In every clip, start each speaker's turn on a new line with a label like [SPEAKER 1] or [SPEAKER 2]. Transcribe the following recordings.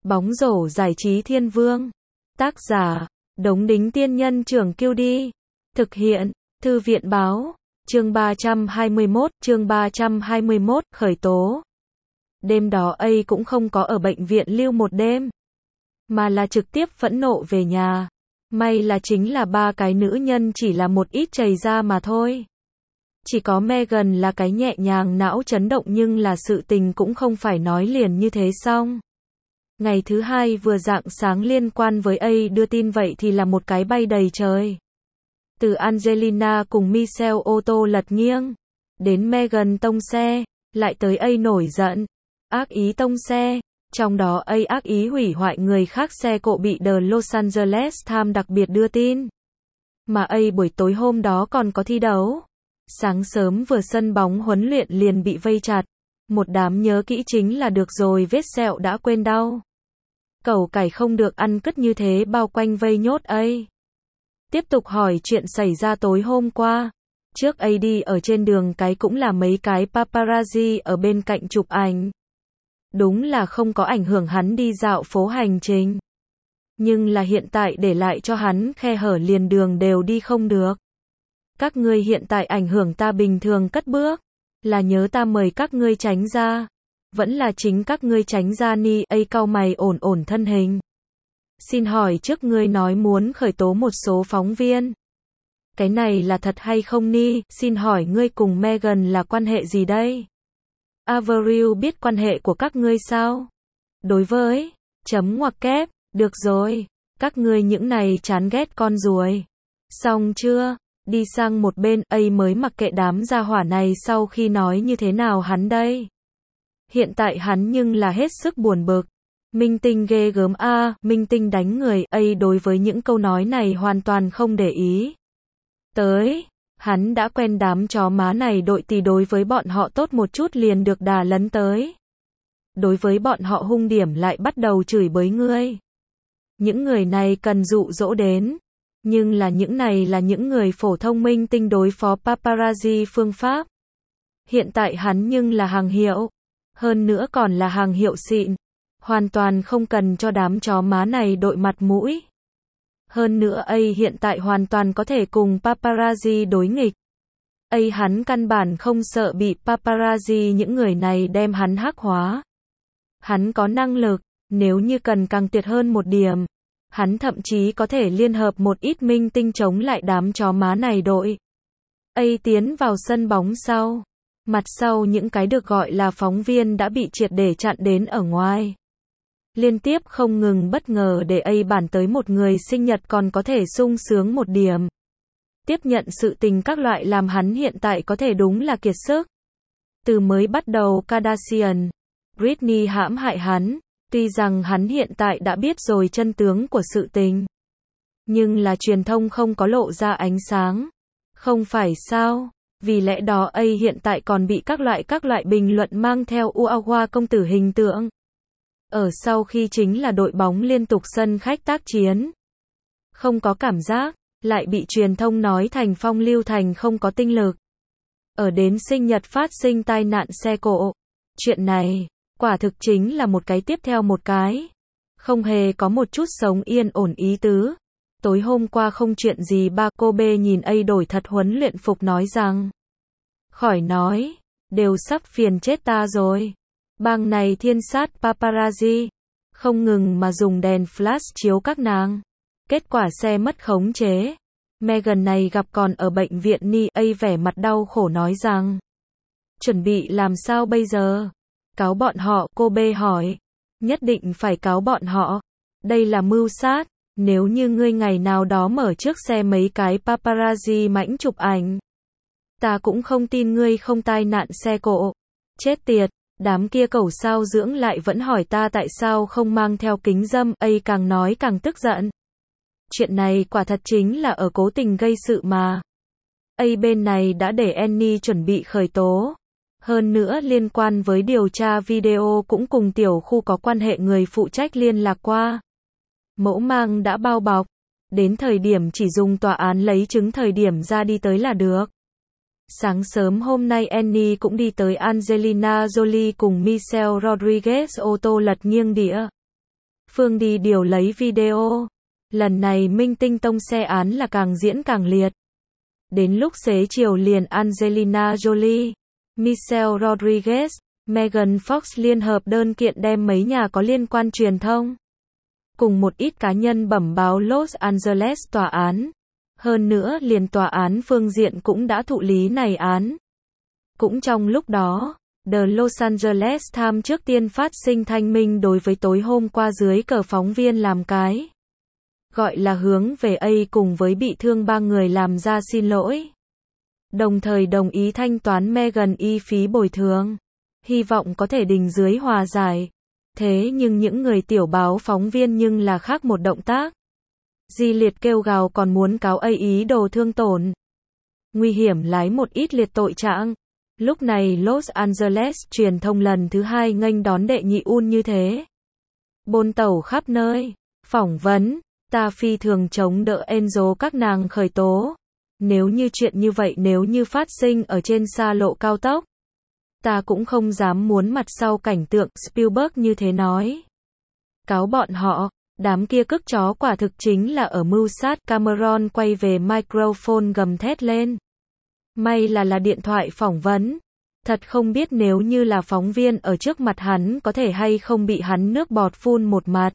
[SPEAKER 1] Bóng rổ giải trí thiên vương. Tác giả, Đống Đính Tiên Nhân Trưởng Kiêu Đi. Thực hiện, Thư viện Báo. Chương 321, khởi tố. Đêm đó A cũng không có ở bệnh viện lưu một đêm, mà là trực tiếp phẫn nộ về nhà. May là chính là ba cái nữ nhân chỉ là một ít chày da mà thôi. Chỉ có Megan là cái nhẹ nhàng não chấn động, nhưng là sự tình cũng không phải nói liền như thế xong. Ngày thứ hai vừa rạng sáng liên quan với A đưa tin vậy thì là một cái bay đầy trời. Từ Angelina cùng Michelle ô tô lật nghiêng, đến Megan tông xe, lại tới A nổi giận, ác ý tông xe. Trong đó A ác ý hủy hoại người khác xe cộ bị The Los Angeles Times đặc biệt đưa tin. Mà A buổi tối hôm đó còn có thi đấu. Sáng sớm vừa sân bóng huấn luyện liền bị vây chặt. Một đám nhớ kỹ chính là được rồi, vết sẹo đã quên đau. Cẩu cải không được ăn cứt như thế bao quanh vây nhốt A. Tiếp tục hỏi chuyện xảy ra tối hôm qua. Trước A đi ở trên đường cái cũng là mấy cái paparazzi ở bên cạnh chụp ảnh. Đúng là không có ảnh hưởng hắn đi dạo phố hành trình. Nhưng là hiện tại để lại cho hắn khe hở liền đường đều đi không được. Các ngươi hiện tại ảnh hưởng ta bình thường cất bước. Là nhớ ta mời các ngươi tránh ra. Vẫn là chính các ngươi tránh ra ni. A cau mày ổn ổn thân hình. Xin hỏi trước ngươi nói muốn khởi tố một số phóng viên. Cái này là thật hay không ni? Xin hỏi ngươi cùng Megan là quan hệ gì đây? Avril biết quan hệ của các ngươi sao? Đối với, chấm ngoặc kép, được rồi, các ngươi những này chán ghét con ruồi. Xong chưa? Đi sang một bên, A mới mặc kệ đám gia hỏa này sau khi nói như thế nào hắn đây. Hiện tại hắn nhưng là hết sức buồn bực. Minh tinh ghê gớm a, minh tinh đánh người. A đối với những câu nói này hoàn toàn không để ý. Tới, hắn đã quen đám chó má này đội thì đối với bọn họ tốt một chút liền được đà lấn tới. Đối với bọn họ hung điểm lại bắt đầu chửi bới ngươi. Những người này cần dụ dỗ đến. Nhưng là những này là những người phổ thông minh tinh đối phó paparazzi phương pháp. Hiện tại hắn nhưng là hàng hiệu. Hơn nữa còn là hàng hiệu xịn. Hoàn toàn không cần cho đám chó má này đội mặt mũi. Hơn nữa A hiện tại hoàn toàn có thể cùng paparazzi đối nghịch. A hắn căn bản không sợ bị paparazzi những người này đem hắn hắc hóa. Hắn có năng lực, nếu như cần càng tuyệt hơn một điểm. Hắn thậm chí có thể liên hợp một ít minh tinh chống lại đám chó má này đội. A tiến vào sân bóng sau. Mặt sau những cái được gọi là phóng viên đã bị triệt để chặn đến ở ngoài. Liên tiếp không ngừng bất ngờ để A bản tới một người sinh nhật còn có thể sung sướng một điểm. Tiếp nhận sự tình các loại làm hắn hiện tại có thể đúng là kiệt sức. Từ mới bắt đầu Kardashian, Britney hãm hại hắn, tuy rằng hắn hiện tại đã biết rồi chân tướng của sự tình. Nhưng là truyền thông không có lộ ra ánh sáng. Không phải sao? Vì lẽ đó A hiện tại còn bị các loại bình luận mang theo Uawa công tử hình tượng. Ở sau khi chính là đội bóng liên tục sân khách tác chiến. Không có cảm giác, lại bị truyền thông nói thành phong lưu thành không có tinh lực. Ở đến sinh nhật phát sinh tai nạn xe cộ. Chuyện này, quả thực chính là một cái tiếp theo một cái. Không hề có một chút sống yên ổn ý tứ. Tối hôm qua không chuyện gì ba cô B nhìn A đổi thật huấn luyện phục nói rằng. Khỏi nói, đều sắp phiền chết ta rồi. Bang này thiên sát paparazzi, không ngừng mà dùng đèn flash chiếu các nàng. Kết quả xe mất khống chế. Megan này gặp còn ở bệnh viện ni. A vẻ mặt đau khổ nói rằng. Chuẩn bị làm sao bây giờ? Cáo bọn họ, cô B hỏi. Nhất định phải cáo bọn họ. Đây là mưu sát. Nếu như ngươi ngày nào đó mở trước xe mấy cái paparazzi mãnh chụp ảnh. Ta cũng không tin ngươi không tai nạn xe cộ. Chết tiệt. Đám kia cẩu sao dưỡng lại vẫn hỏi ta tại sao không mang theo kính râm. A càng nói càng tức giận. Chuyện này quả thật chính là ở cố tình gây sự mà. A bên này đã để Annie chuẩn bị khởi tố. Hơn nữa liên quan với điều tra video cũng cùng tiểu khu có quan hệ người phụ trách liên lạc qua. Mẫu mang đã bao bọc. Đến thời điểm chỉ dùng tòa án lấy chứng thời điểm ra đi tới là được. Sáng sớm hôm nay Annie cũng đi tới Angelina Jolie cùng Michelle Rodriguez ô tô lật nghiêng đĩa. phương đi điều lấy video. Lần này Minh Tinh tông xe án là càng diễn càng liệt. Đến lúc xế chiều liền Angelina Jolie, Michelle Rodriguez, Megan Fox liên hợp đơn kiện đem mấy nhà có liên quan truyền thông cùng một ít cá nhân bẩm báo Los Angeles tòa án. Hơn nữa liền tòa án phương diện cũng đã thụ lý này án. Cũng trong lúc đó, The Los Angeles Times trước tiên phát sinh thanh minh đối với tối hôm qua dưới cờ phóng viên làm cái gọi là hướng về A cùng với bị thương 3 người làm ra xin lỗi. Đồng thời đồng ý thanh toán Meghan phí bồi thường. Hy vọng có thể đình dưới hòa giải. Thế nhưng những người tiểu báo phóng viên nhưng là khác một động tác. Di liệt kêu gào còn muốn cáo A ý đồ thương tổn. Nguy hiểm lái một ít liệt tội trạng. Lúc này Los Angeles truyền thông lần thứ 2 nghênh đón đệ nhị Un như thế. Bôn tẩu khắp nơi. Phỏng vấn. Ta phi thường chống đỡ Angel các nàng khởi tố. Nếu như chuyện như vậy nếu như phát sinh ở trên xa lộ cao tốc. Ta cũng không dám muốn mặt sau cảnh tượng Spielberg như thế nói. Cáo bọn họ, đám kia cức chó quả thực chính là ở mưu sát. Cameron quay về microphone gầm thét lên. May là điện thoại phỏng vấn. Thật không biết nếu như là phóng viên ở trước mặt hắn có thể hay không bị hắn nước bọt phun một mặt.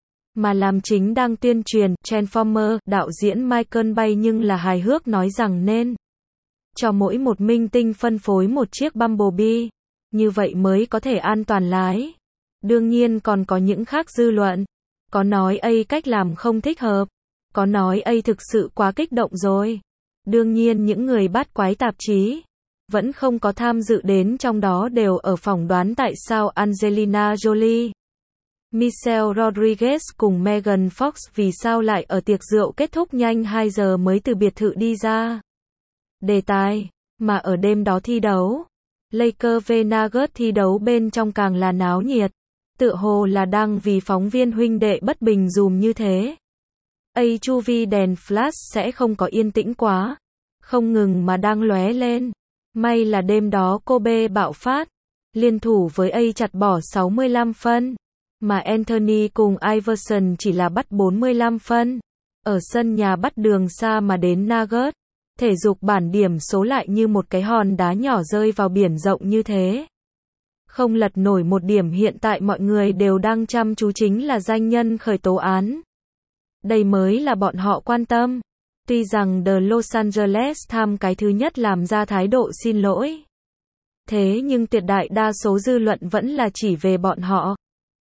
[SPEAKER 1] Mà làm chính đang tuyên truyền, Transformer, đạo diễn Michael Bay nhưng là hài hước nói rằng nên cho mỗi một minh tinh phân phối một chiếc Bumblebee, như vậy mới có thể an toàn lái. Đương nhiên còn có những khác dư luận, có nói A cách làm không thích hợp, có nói A thực sự quá kích động rồi. Đương nhiên những người bắt quái tạp chí vẫn không có tham dự đến trong đó đều ở phỏng đoán tại sao Angelina Jolie, Michelle Rodriguez cùng Megan Fox vì sao lại ở tiệc rượu kết thúc nhanh 2 giờ mới từ biệt thự đi ra. Đề tài, mà ở đêm đó thi đấu, Lakers v Nuggets thi đấu bên trong càng là náo nhiệt, tựa hồ là đang vì phóng viên huynh đệ bất bình dùm như thế. Chu vi đèn flash sẽ không có yên tĩnh quá, không ngừng mà đang lóe lên. May là đêm đó Kobe bạo phát, liên thủ với A chặt bỏ 65 phân. Mà Anthony cùng Iverson chỉ là bắt 45 phân. Ở sân nhà bắt đường xa mà đến Nuggets. Thể dục bản điểm số lại như một cái hòn đá nhỏ rơi vào biển rộng như thế. Không lật nổi một điểm hiện tại mọi người đều đang chăm chú chính là danh nhân khởi tố án. Đây mới là bọn họ quan tâm. Tuy rằng The Los Angeles Times cái thứ nhất làm ra thái độ xin lỗi. Thế nhưng tuyệt đại đa số dư luận vẫn là chỉ về bọn họ.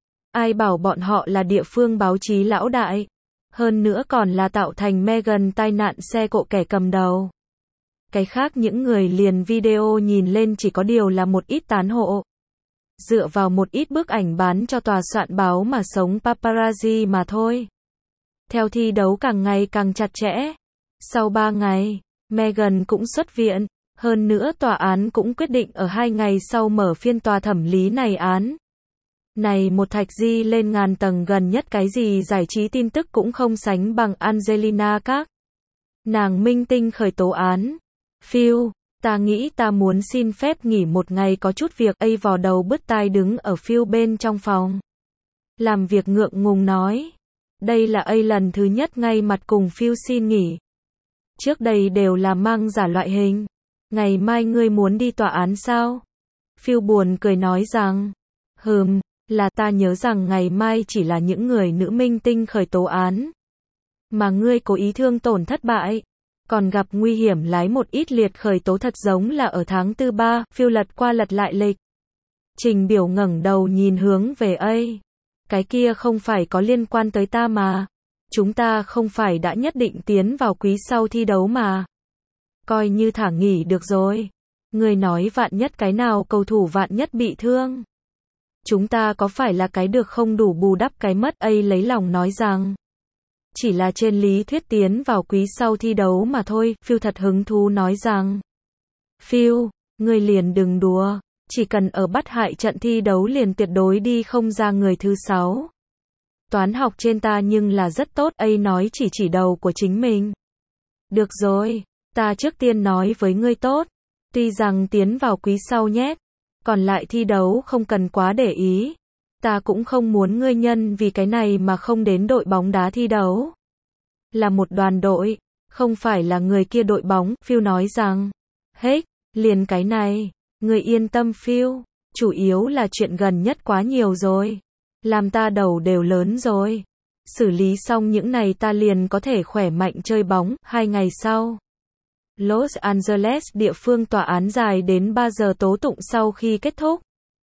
[SPEAKER 1] Ai bảo bọn họ là địa phương báo chí lão đại. Hơn nữa còn là tạo thành Meghan tai nạn xe cộ kẻ cầm đầu. Cái khác những người liền video nhìn lên chỉ có điều là một ít tán hộ. Dựa vào một ít bức ảnh bán cho tòa soạn báo mà sống paparazzi mà thôi. Theo thi đấu càng ngày càng chặt chẽ. Sau 3 ngày, Meghan cũng xuất viện. Hơn nữa tòa án cũng quyết định ở 2 ngày sau mở phiên tòa thẩm lý này án. Này một thạch di lên ngàn tầng gần nhất cái gì giải trí tin tức cũng không sánh bằng Angelina các nàng minh tinh khởi tố án. Phil, ta nghĩ ta muốn xin phép nghỉ một ngày có chút việc. A vò đầu bứt tai đứng ở Phil bên trong phòng. Làm việc ngượng ngùng nói. Đây là A lần thứ nhất ngay mặt cùng Phil xin nghỉ. Trước đây đều là mang giả loại hình. Ngày mai ngươi muốn đi tòa án sao? Phil buồn cười nói rằng. Là ta nhớ rằng ngày mai chỉ là những người nữ minh tinh khởi tố án. Mà ngươi cố ý thương tổn thất bại. Còn gặp nguy hiểm lái một ít liệt khởi tố thật giống là ở tháng 4-3. Phil lật qua lật lại lịch. Trình Biểu ngẩng đầu nhìn hướng về A. Cái kia không phải có liên quan tới ta mà. Chúng ta không phải đã nhất định tiến vào quý sau thi đấu mà. Coi như thả nghỉ được rồi. Ngươi nói vạn nhất cái nào cầu thủ vạn nhất bị thương. Chúng ta có phải là cái được không đủ bù đắp cái mất. A lấy lòng nói rằng. Chỉ là trên lý thuyết tiến vào quý sau thi đấu mà thôi. Phil thật hứng thú nói rằng. Phil, ngươi liền đừng đùa. Chỉ cần ở bắt hại trận thi đấu liền tuyệt đối đi không ra người thứ 6. Toán học trên ta nhưng là rất tốt. A nói chỉ đầu của chính mình. Được rồi, ta trước tiên nói với ngươi tốt. Tuy rằng tiến vào quý sau nhé. Còn lại thi đấu không cần quá để ý. Ta cũng không muốn ngươi nhân vì cái này mà không đến đội bóng đá thi đấu. Là một đoàn đội, không phải là người kia đội bóng, Phil nói rằng. Hết, liền cái này, ngươi yên tâm Phil, chủ yếu là chuyện gần nhất quá nhiều rồi. Làm ta đầu đều lớn rồi. Xử lý xong những này ta liền có thể khỏe mạnh chơi bóng. 2 ngày sau, Los Angeles địa phương tòa án dài đến 3 giờ tố tụng sau khi kết thúc.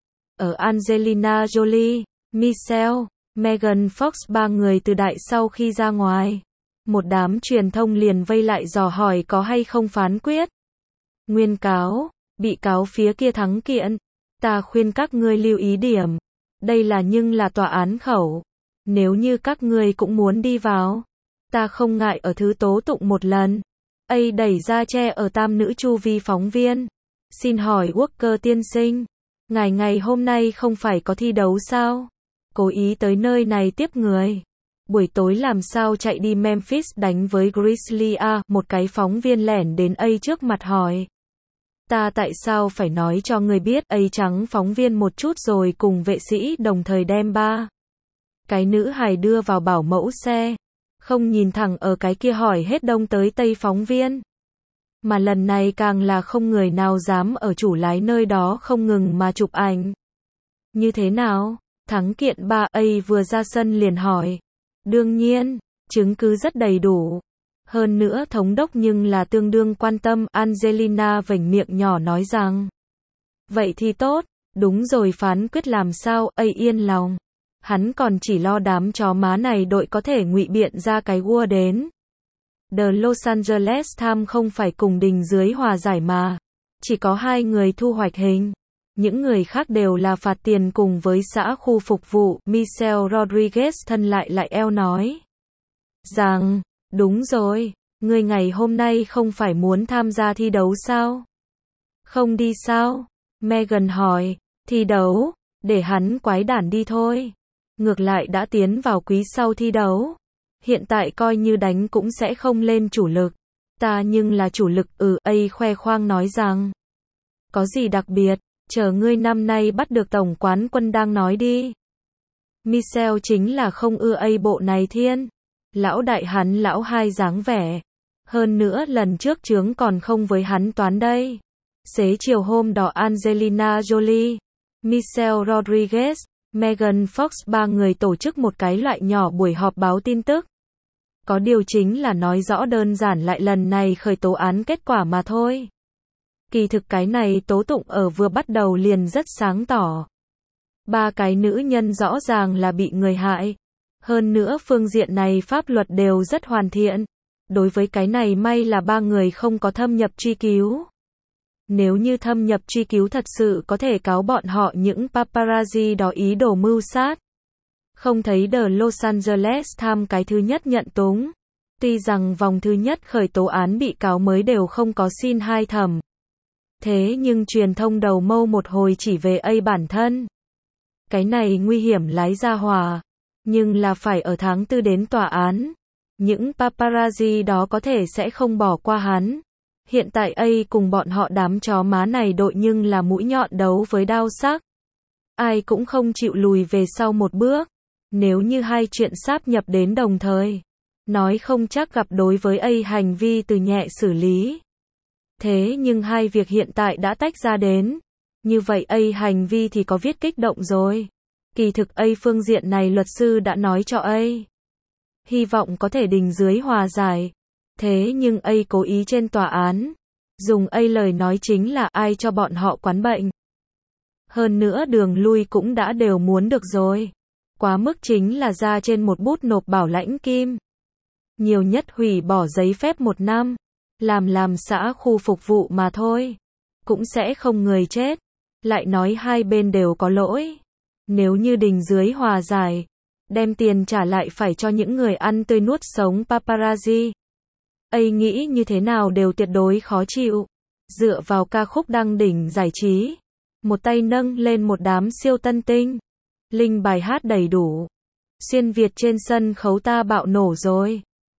[SPEAKER 1] Ở Angelina Jolie, Michelle, Megan Fox ba người từ đại sau khi ra ngoài. Một đám truyền thông liền vây lại dò hỏi có hay không phán quyết. Nguyên cáo, bị cáo phía kia thắng kiện. Ta khuyên các ngươi lưu ý điểm. Đây là nhưng là tòa án khẩu. Nếu như các ngươi cũng muốn đi vào, ta không ngại ở thứ tố tụng một lần. Đẩy ra che ở tam nữ chu vi phóng viên. Xin hỏi Walker tiên sinh, ngài ngày hôm nay không phải có thi đấu sao? Cố ý tới nơi này tiếp người. Buổi tối làm sao chạy đi Memphis đánh với Grizzlies à? Một cái phóng viên lẻn đến trước mặt hỏi. Ta tại sao phải nói cho người biết? Trắng phóng viên một chút rồi cùng vệ sĩ đồng thời đem ba cái nữ hài đưa vào bảo mẫu xe. Không nhìn thẳng ở cái kia hỏi hết đông tới tây phóng viên. Mà lần này càng là không người nào dám ở chủ lái nơi đó không ngừng mà chụp ảnh. Như thế nào? Thắng kiện ba vừa ra sân liền hỏi. Đương nhiên, chứng cứ rất đầy đủ. Hơn nữa thống đốc nhưng là tương đương quan tâm. Angelina vểnh miệng nhỏ nói rằng. Vậy thì tốt, đúng rồi phán quyết làm sao? Yên lòng. Hắn còn chỉ lo đám chó má này đội có thể ngụy biện ra cái vua đến. The Los Angeles Times không phải cùng đình dưới hòa giải mà. Chỉ có 2 người thu hoạch hình. Những người khác đều là phạt tiền cùng với xã khu phục vụ. Michelle Rodriguez thân lại eo nói. Rằng, đúng rồi, người ngày hôm nay không phải muốn tham gia thi đấu sao? Không đi sao? Megan hỏi, thi đấu, để hắn quái đản đi thôi. Ngược lại đã tiến vào quý sau thi đấu. Hiện tại coi như đánh cũng sẽ không lên chủ lực. Ta nhưng là chủ lực khoe khoang nói rằng. Có gì đặc biệt, chờ ngươi năm nay bắt được tổng quán quân đang nói đi. Michelle chính là không ưa bộ này thiên. Lão đại hắn lão hai dáng vẻ. Hơn nữa lần trước chướng còn không với hắn toán đây. Xế chiều hôm đó Angelina Jolie, Michelle Rodriguez, Megan Fox ba người tổ chức một cái loại nhỏ buổi họp báo tin tức. Có điều chính là nói rõ đơn giản lại lần này khởi tố án kết quả mà thôi. Kỳ thực cái này tố tụng ở vừa bắt đầu liền rất sáng tỏ. 3 cái nữ nhân rõ ràng là bị người hại. Hơn nữa phương diện này pháp luật đều rất hoàn thiện. Đối với cái này may là 3 người không có thâm nhập truy cứu. Nếu như thâm nhập truy cứu thật sự có thể cáo bọn họ những paparazzi đó ý đồ mưu sát. Không thấy The Los Angeles Times cái thứ nhất nhận túng. Tuy rằng vòng thứ nhất khởi tố án bị cáo mới đều không có xin hai thẩm. Thế nhưng truyền thông đầu mâu một hồi chỉ về bản thân. Cái này nguy hiểm lái ra hòa. Nhưng là phải ở tháng 4 đến tòa án. Những paparazzi đó có thể sẽ không bỏ qua hắn. Hiện tại cùng bọn họ đám chó má này đội nhưng là mũi nhọn đấu với đao sắc. Ai cũng không chịu lùi về sau một bước. Nếu như hai chuyện sáp nhập đến đồng thời, nói không chắc gặp đối với hành vi từ nhẹ xử lý. Thế nhưng hai việc hiện tại đã tách ra đến. Như vậy hành vi thì có viết kích động rồi. Kỳ thực phương diện này luật sư đã nói cho hy vọng có thể đình dưới hòa giải. Thế nhưng cố ý trên tòa án. Dùng lời nói chính là ai cho bọn họ quán bệnh. Hơn nữa đường lui cũng đã đều muốn được rồi. Quá mức chính là ra trên một bút nộp bảo lãnh kim. Nhiều nhất hủy bỏ giấy phép 1 năm. Làm xã khu phục vụ mà thôi. Cũng sẽ không người chết. Lại nói hai bên đều có lỗi. Nếu như đình dưới hòa giải, đem tiền trả lại phải cho những người ăn tươi nuốt sống paparazzi. Nghĩ như thế nào đều tuyệt đối khó chịu. Dựa vào ca khúc đăng đỉnh giải trí. Một tay nâng lên một đám siêu tân tinh. Linh bài hát đầy đủ. Xuyên Việt trên sân khấu ta bạo nổ rồi.